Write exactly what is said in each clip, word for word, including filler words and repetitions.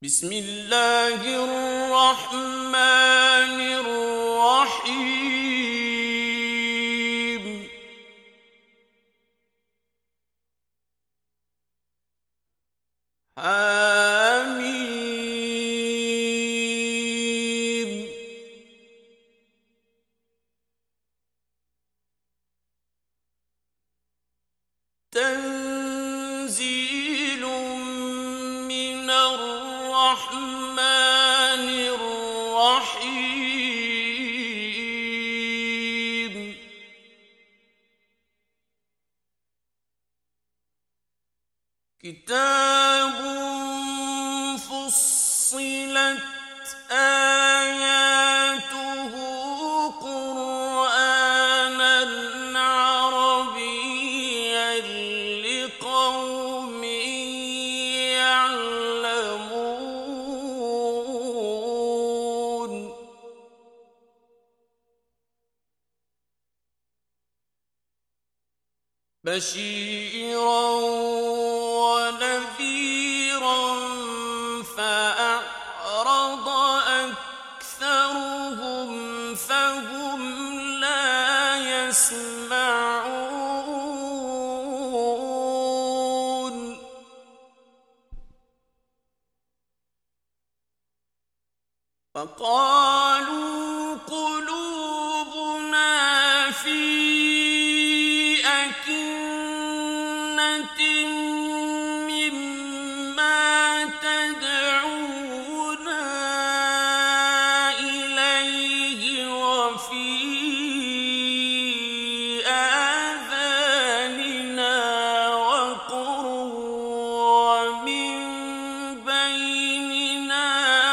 بسم الله الرحمن الرحيم حميم تنزيل من الرحمن الرحيم كتاب فصلت آياته قرآنا عربيا لقوم يعلمون بشيرا ونذيرا فأعرض أكثرهم فهم لا يسمعون فقالوا قلوبنا في أكنة مما تدعونا إليه وفي آذاننا وقر ومن بيننا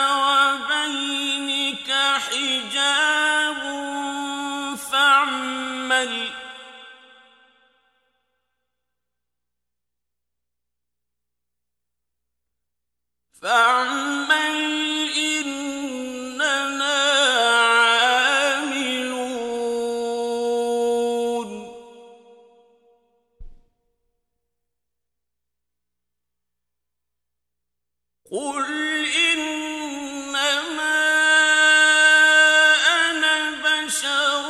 وبينك حجاب فاعمل فاعمل إننا عاملون قل إنما أنا بشر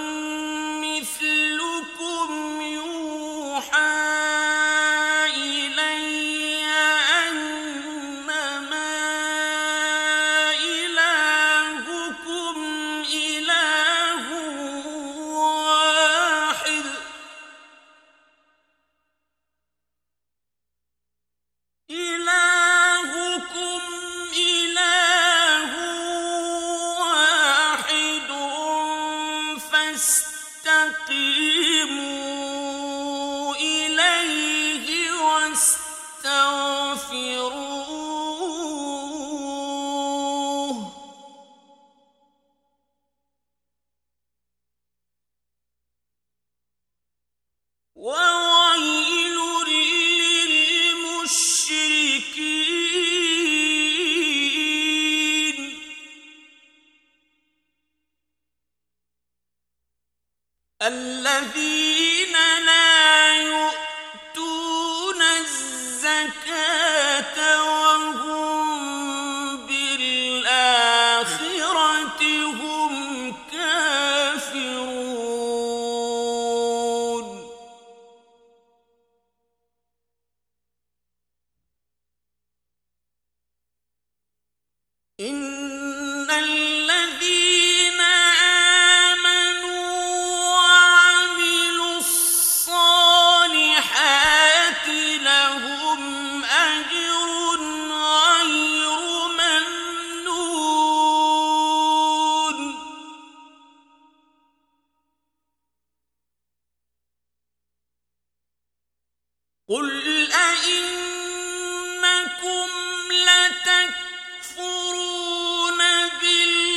مثلكم يوحى إلي أنما إلهكم إله واحد إلهكم إله واحد فاستقيموا إليه واستغفروه وويل للمشركين الذين لا يؤتون الزكاة وهم بالآخرة هم كافرون إن الذين آمنوا وعملوا الصالحات لهم أجر غير ممنون قل أئنكم لتكفرون بالله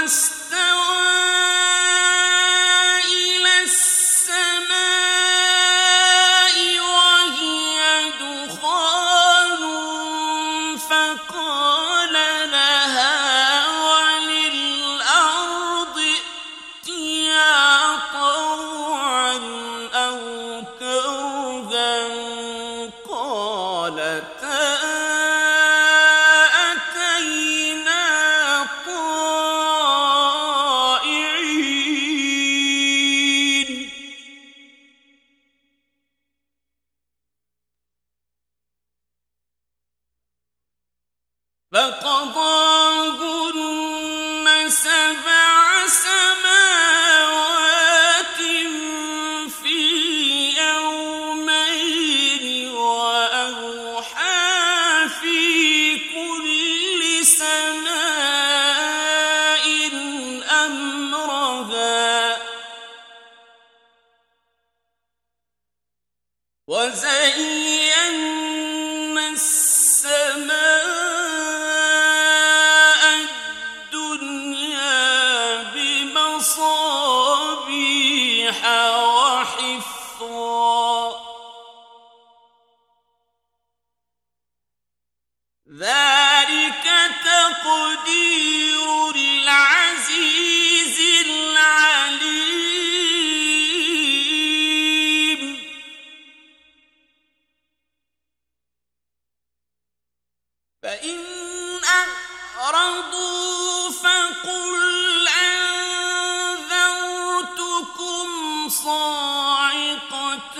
استوى إلى السماء وهي دخان فقال لها وللأرض ائتيا طوعا أو كرها قالتا أتينا طائعين فقضاهن سبع سماوات في يومين وأوحى في كل سماء أمرها وزينا السماء الدنيا بمصابيح وحفظا ذلك تقدير العزيز العليم فإن أعرضوا فقل أنذرتكم صاعقة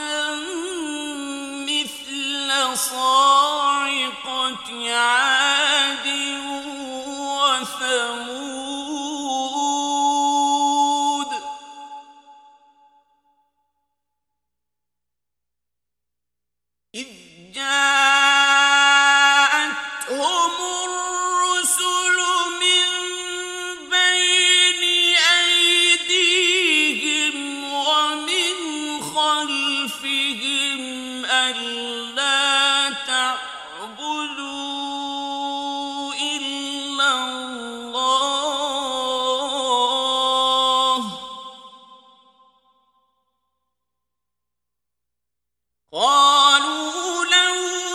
مثل صاعقة عاد وثمود إذ جاءتهم الرسل من بين أيديهم ومن خلفهم ألا تعبدوا إلا الله قالوا لو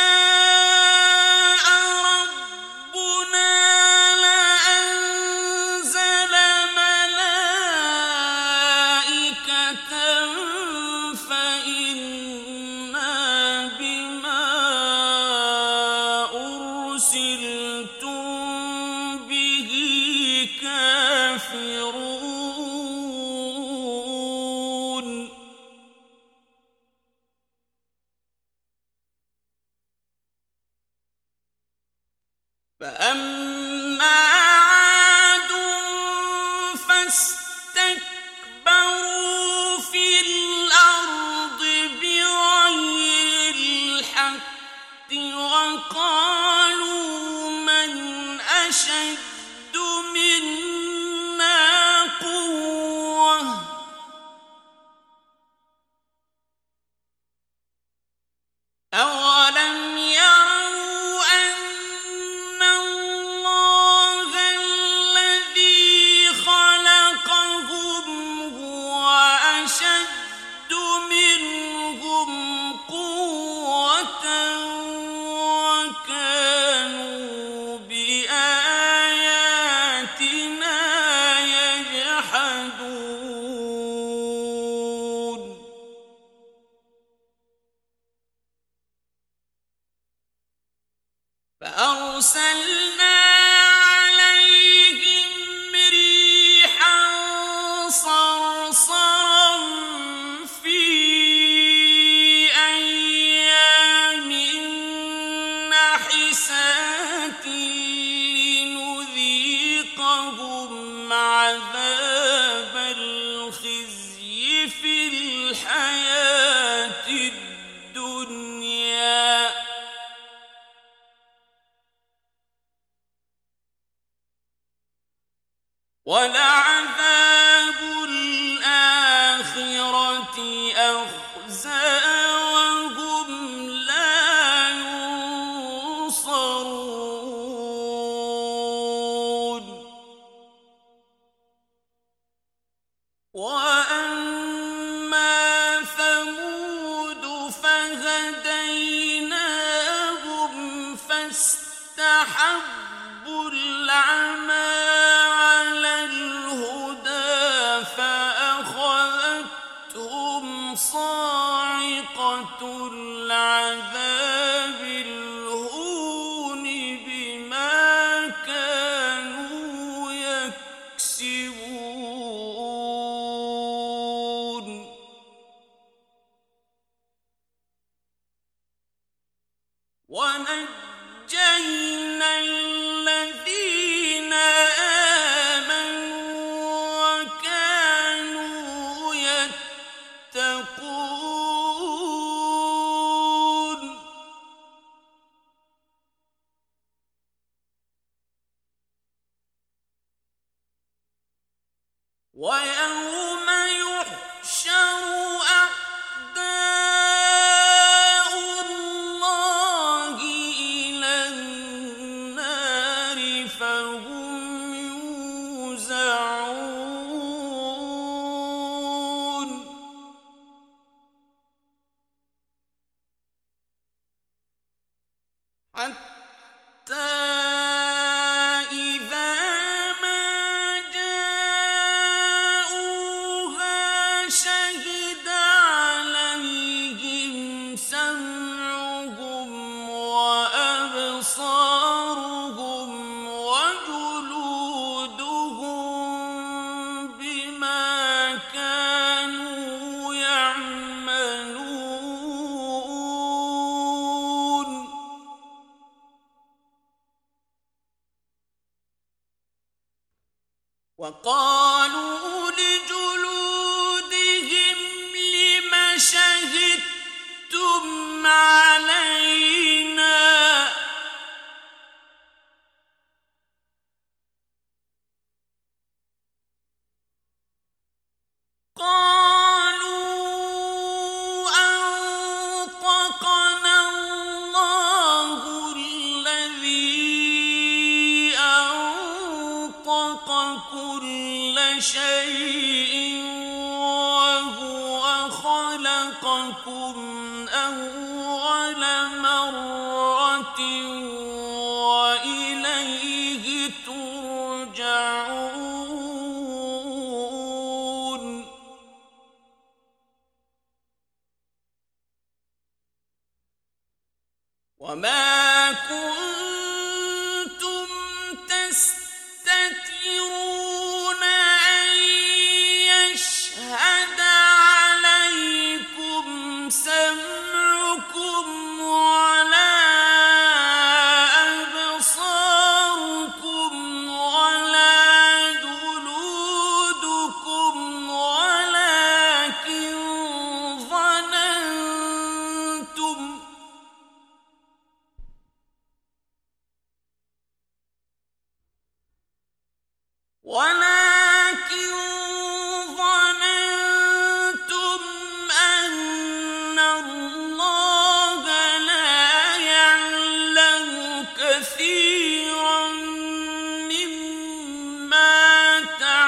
شاء ربنا لأنزل ملائكة فإنا بما أرسلتم به كافرون فأما عاد فاستكبروا في الأرض بغير الحق وقالوا من أشد منا قوة أولم يروا أن الله الذي خلقهم هو أشد منهم قوة وكانوا بآياتنا يجحدون فأرسلنا عليهم ريحا صرصرا في أيام نحسات لنذيقهم عذاب الخزي في الحياة الدنيا ولعذاب الآخرة أخزى وهم لا ينصرون صاعقة العذاب الهون بما كانوا يكسبون ونجينا الذين آمنوا وكانوا يتقون ويوم يحشر أعداء الله إلى النار فهم يوزعون حتى إذا ما جاءوها شهد عليهم سمعهم وأبصارهم وجلودهم بما كانوا يعملون وقالوا لجلودهم لم شهدتم علينا قالوا أنطقنا الله الذي أنطق كل شيء وهو خلقكم أول مرة وإليه ترجعون وما كنتم تستترون أن يشهد عليكم سمعكم ولا أبصاركم ولا جلودكم ولكن ظننتم ولكن ظننتم أن الله لا يعلم كثيرا مما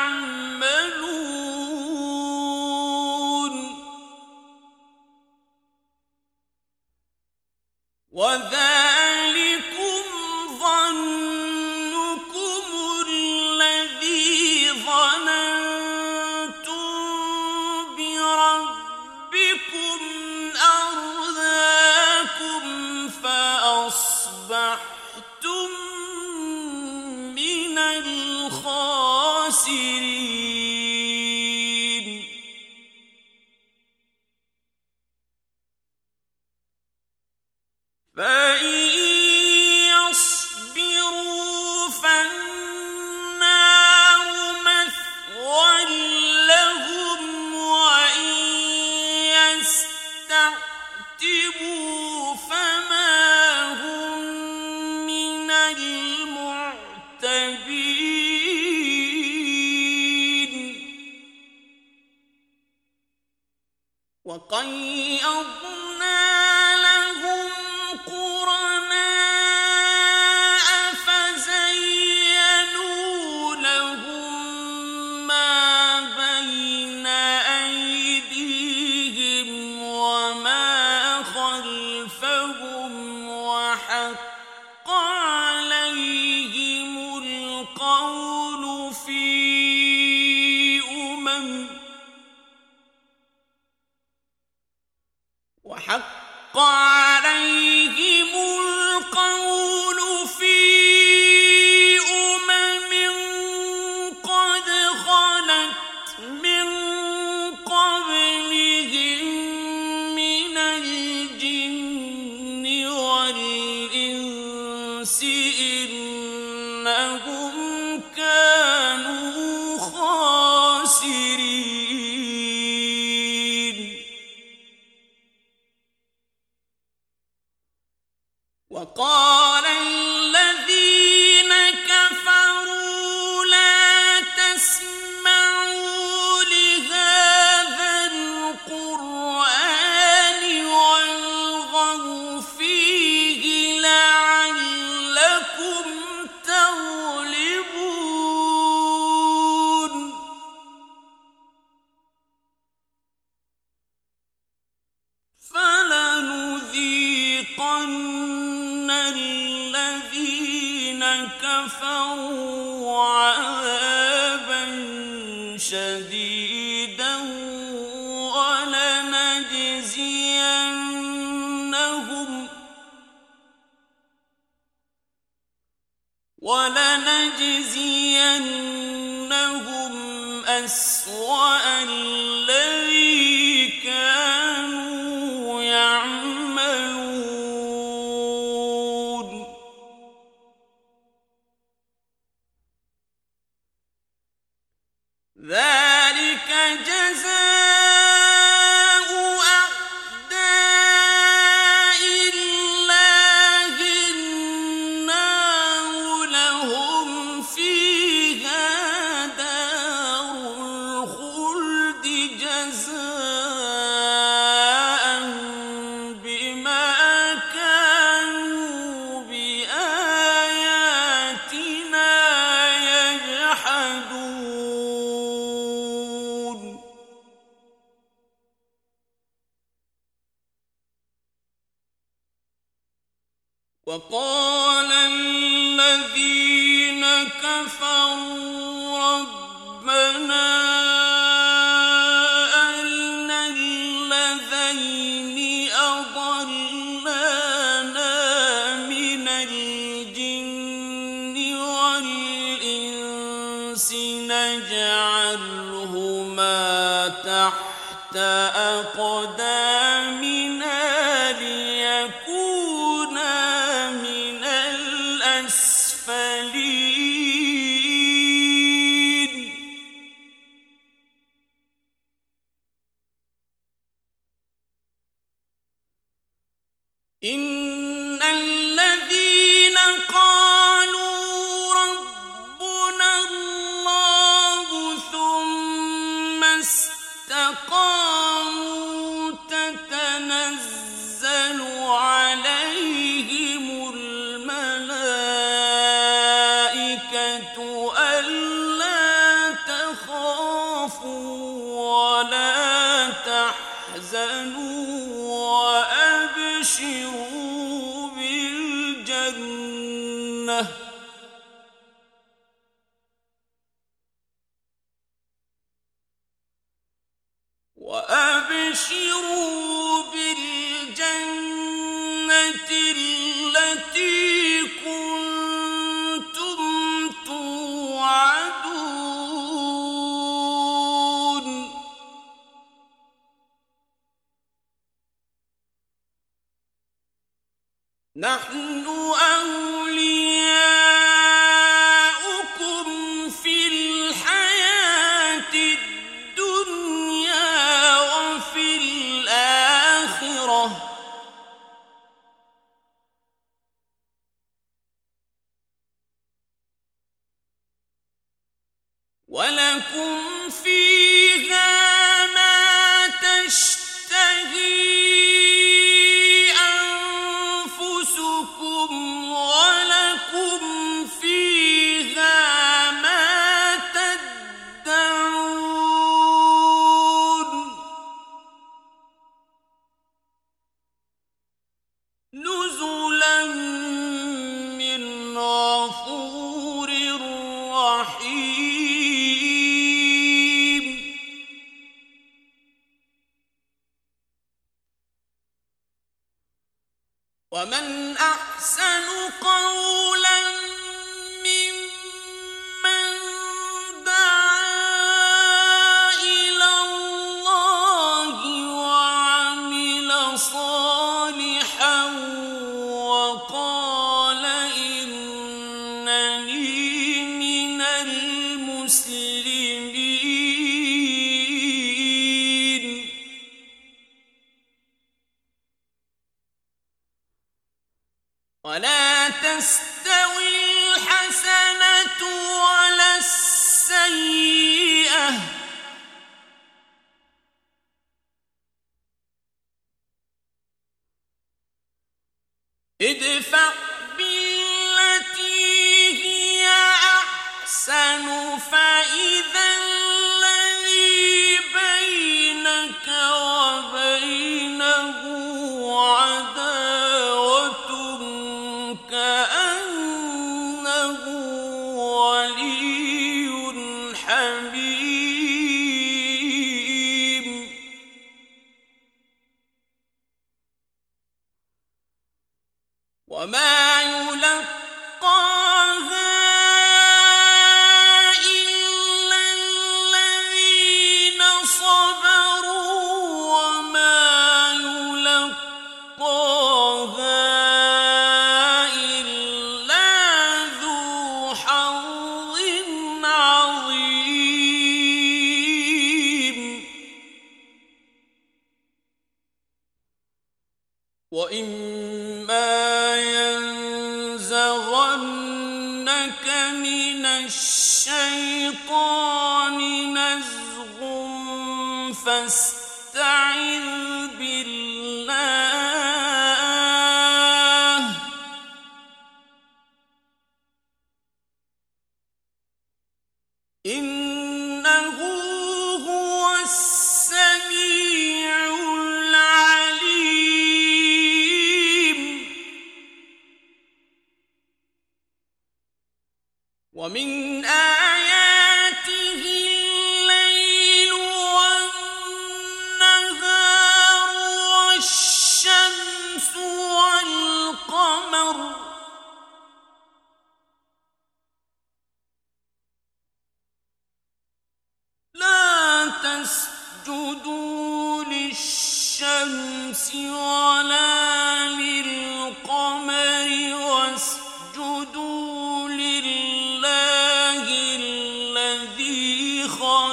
تعملون وذلكم ظنكم الذي ظننتم بربكم أرداكم فأصبحتم من الخاسرين فإن يصبروا فالنار مثوى لهم وإن يستعتبوا فما هم من المعتبين وقيضنا لهم قرناء فزينوا لهم ما بين أيديهم وما خلفهم وحق عليهم القول في أمم وحق عليهم القول في أمم قد خلت من قبلهم من الجن والإنس إنهم كانوا خاسرين. وقال الذين كفروا لا تسمعوا لهذا القرآن والغوا فيه لعلكم تغلبون. فلنذيقن الذين كفروا عذابا شديدا ولنجزينهم ولنجزينهم أسوأ الذي كانوا يعملون. ذلك جزاء أعداء الله النار لهم فيها دار الخلد جزاء بما كانوا بآياتنا يجحدون. وقال الذين كفروا ربنا أرنا الذين أضلانا من الجن والإنس نجعلهما تحت أقدامنا ليكونا من الأسفلين. إن الذين قالوا ربنا الله ثم استقاموا تتنزل عليهم الملائكة ألا تخافوا ولا تحزنوا وأبشروا بالجنة وأبشروا بالجنة التي كنتم توعدون. نحن أولياؤكم في الحياة الدنيا وفي الآخرة ولكم فيها ما تشتهي أنفسكم ولكم فيها ما تدعون. نزلا من غفور رحيم. ومن أحسن قولا ممن دعا إلى الله وعمل صالحا وقال إنني من المسلمين. ولا تستوي الحسنة ولا السيئة ادفع بالتي هي أحسن فإذا الذي بينك وبينه عداوة كأنه ولي حميم. وما يلقاها إلا الذين صبروا وما يلقاها إلا ذو حظ عظيم. وإما ينزغنك من الشيطان نزغ فاستعذ بالله إنه هو السميع العليم. ومن آياته الليل والنهار والشمس والقمر لا تسجدوا للشمس ولا للقمر واسجدوا لله الذي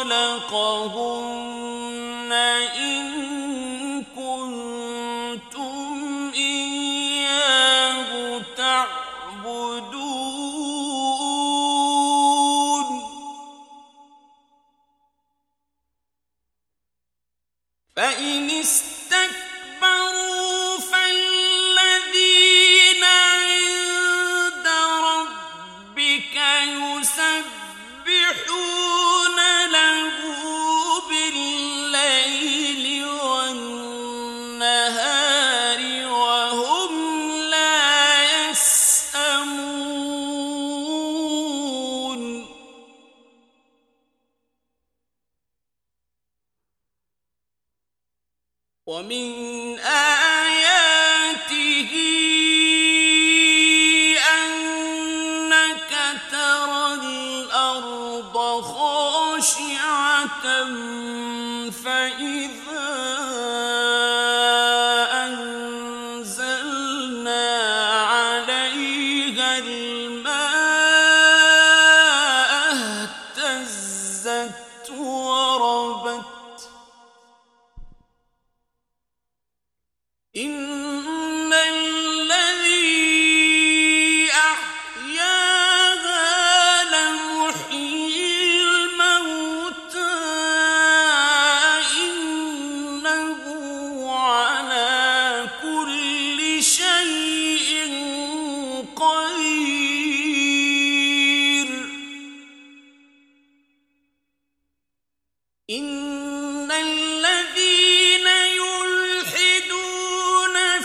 خلقهن إن كنتم إياه تعبدون. فإن استكبروا فالذين عند ربك يسبحون له بالليل والنهار وهم لا يسأمون. ومن آياته أنك ترى الأرض خاشعة فإذا أنزلنا عليها الماء اهتزت وربت إن الذي أحياها لمحيي الموتى إنه على كل شيء قدير. إن الذين يلحدون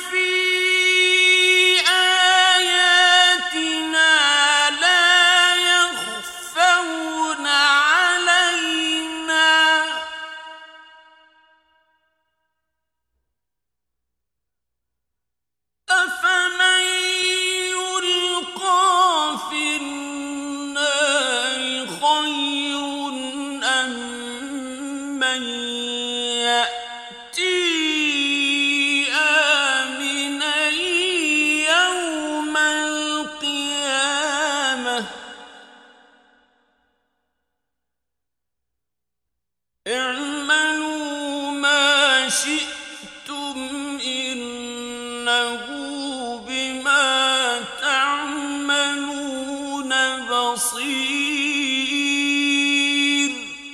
إنه بما تعملون بصير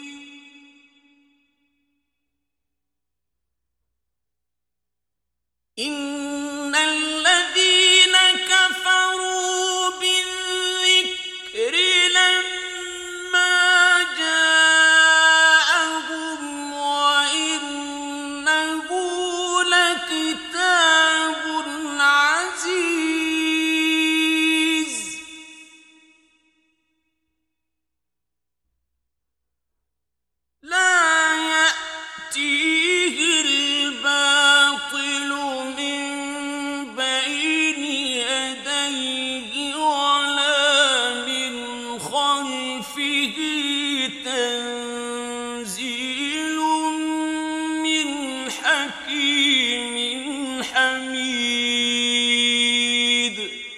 إن الذين كفروا بالذكر لما جاءهم وإنه لكتاب عزيز لا يأتيه الباطل من بين يديه ولا من خلفه تنزيل من حكيم حميد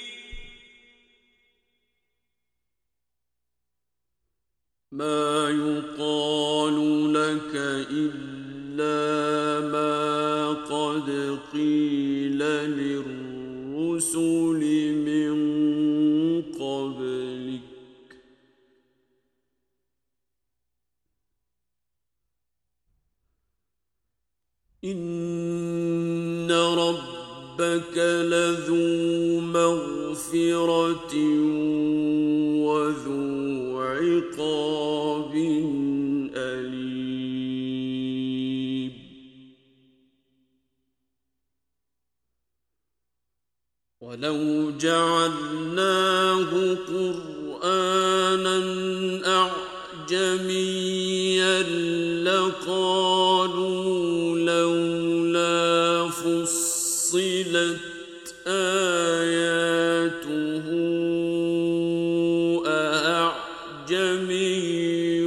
ما يقال لك إلا ما قد قيل للرسل من قبلك إن ربك لذو مغفرة وذو عقاب أليم ولو جعلناه قرآنا أعجميا لقالوا لولا فصلت آياته أعجمي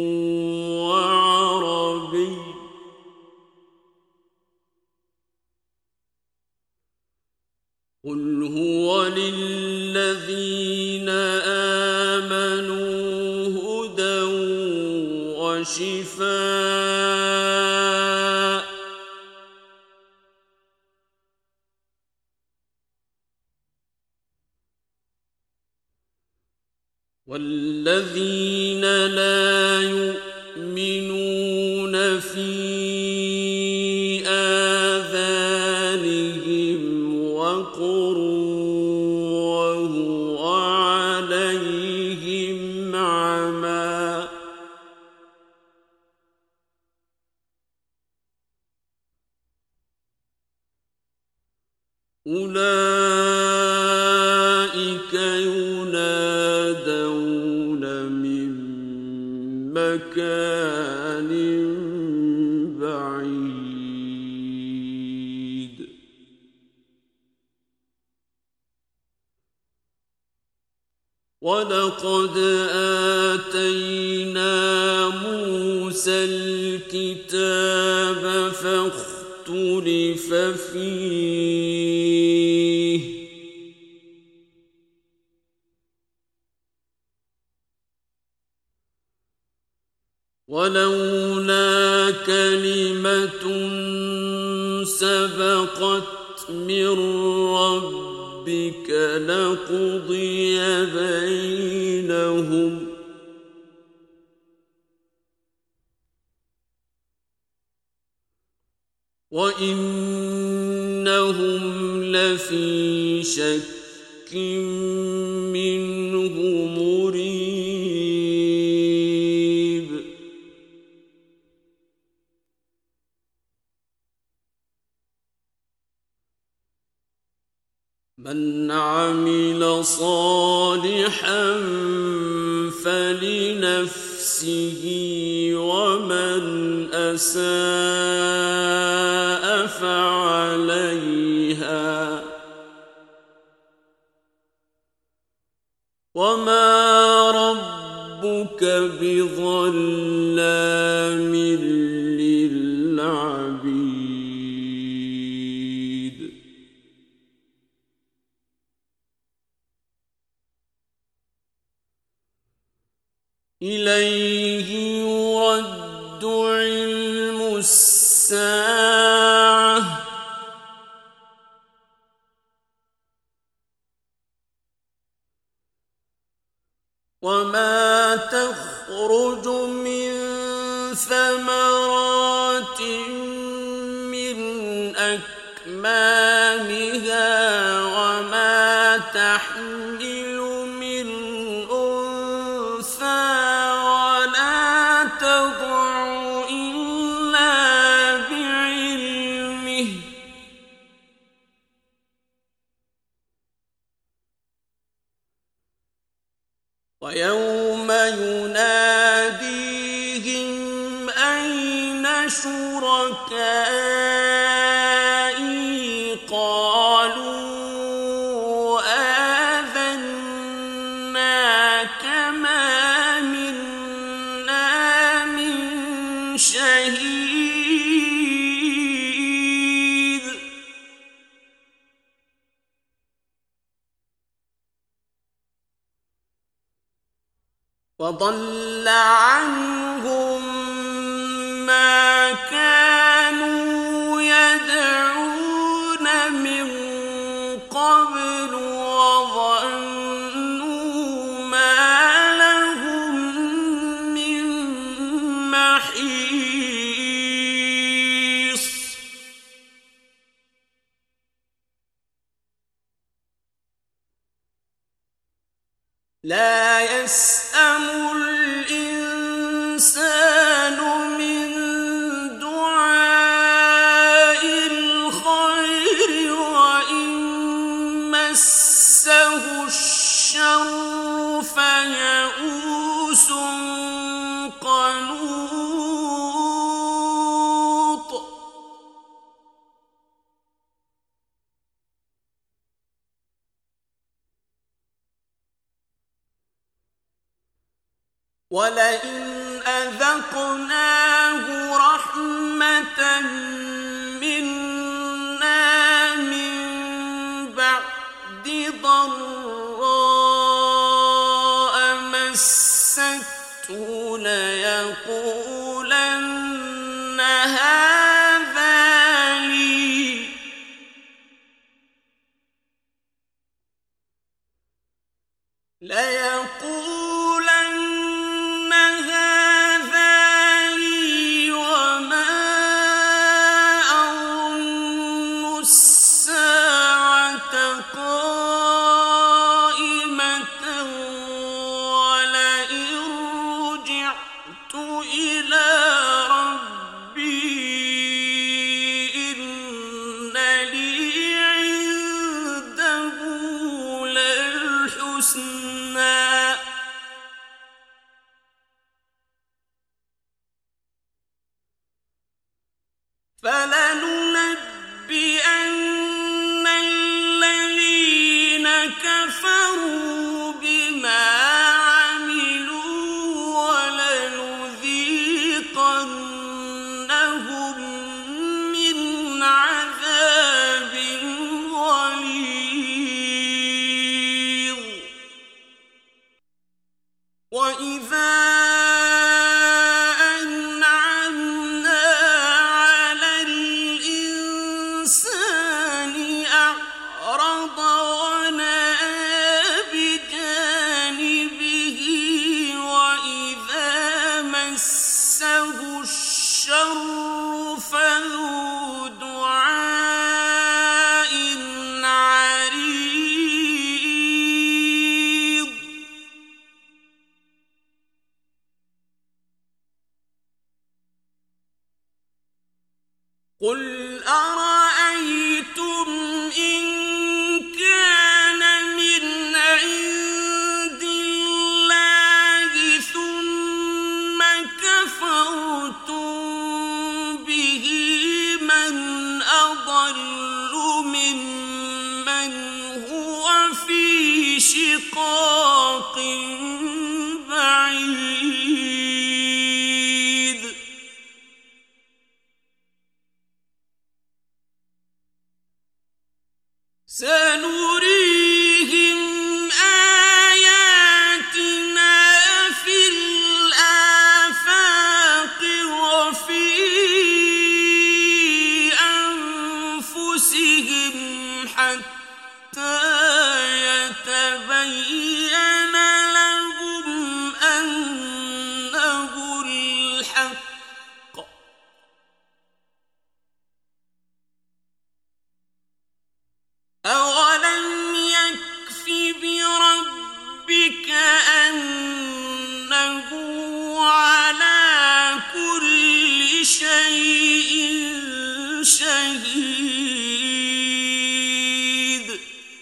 وعربي قل هو للذين آمنوا هدى وشفاء والذين لا يؤمنون في آذانهم وقر وهو عليهم عمى أولئك ينادون من مكان بعيد ولقد آتينا موسى الكتاب فاختلف فيه ولولا كلمة سبقت من ربك لقضي بينهم وإنهم لفي شك منه مريب من عمل صالحا فلنفسه ومن أساء فعليها وما ربك بظلام للعبيد إليه يرد علم الساعة وما تخرج من ثمرات من أكمامها وما تحمل من أنثى ولا تضع إلا بعلمه ويوم يناديهم أين شركائي قالوا آذناك ما منا من شهيد وضل عنهم ما كانوا يدعون من قبل وظنوا ما لهم من محيص لا يسأم الإنسان من دعاء الخير وإن مسه الشر فيئوس قنوط ولئن أذقناه رحمة منا من بعد ضراء مسته ليقولن هذا لي ليقولن هذا لي وما أظن الساعة قائمة ولئن رجعت إلى ربي إن لي عنده للحسنى فلننبئن الذين كفروا بما عملوا ولنذيقنهم من عذاب غليظ وإذا أنعمنا على الإنسان أعرض ونأى بجانبه وإذا مسه الشر فذو دعاء عريض قل أرأيتم إن كان من عند الله ثم كفرتم به من أضل ممن هو في شقاق بعيد سنريهم آياتنا في الآفاق وفي أنفسهم حتى يتبين لهم شهيد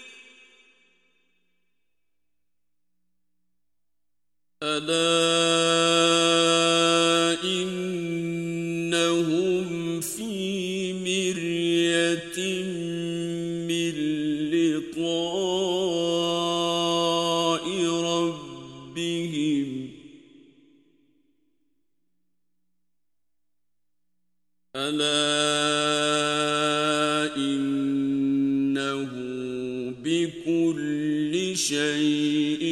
ألا إنهم في مرية من لقاء ربهم ألا إنه بكل شيء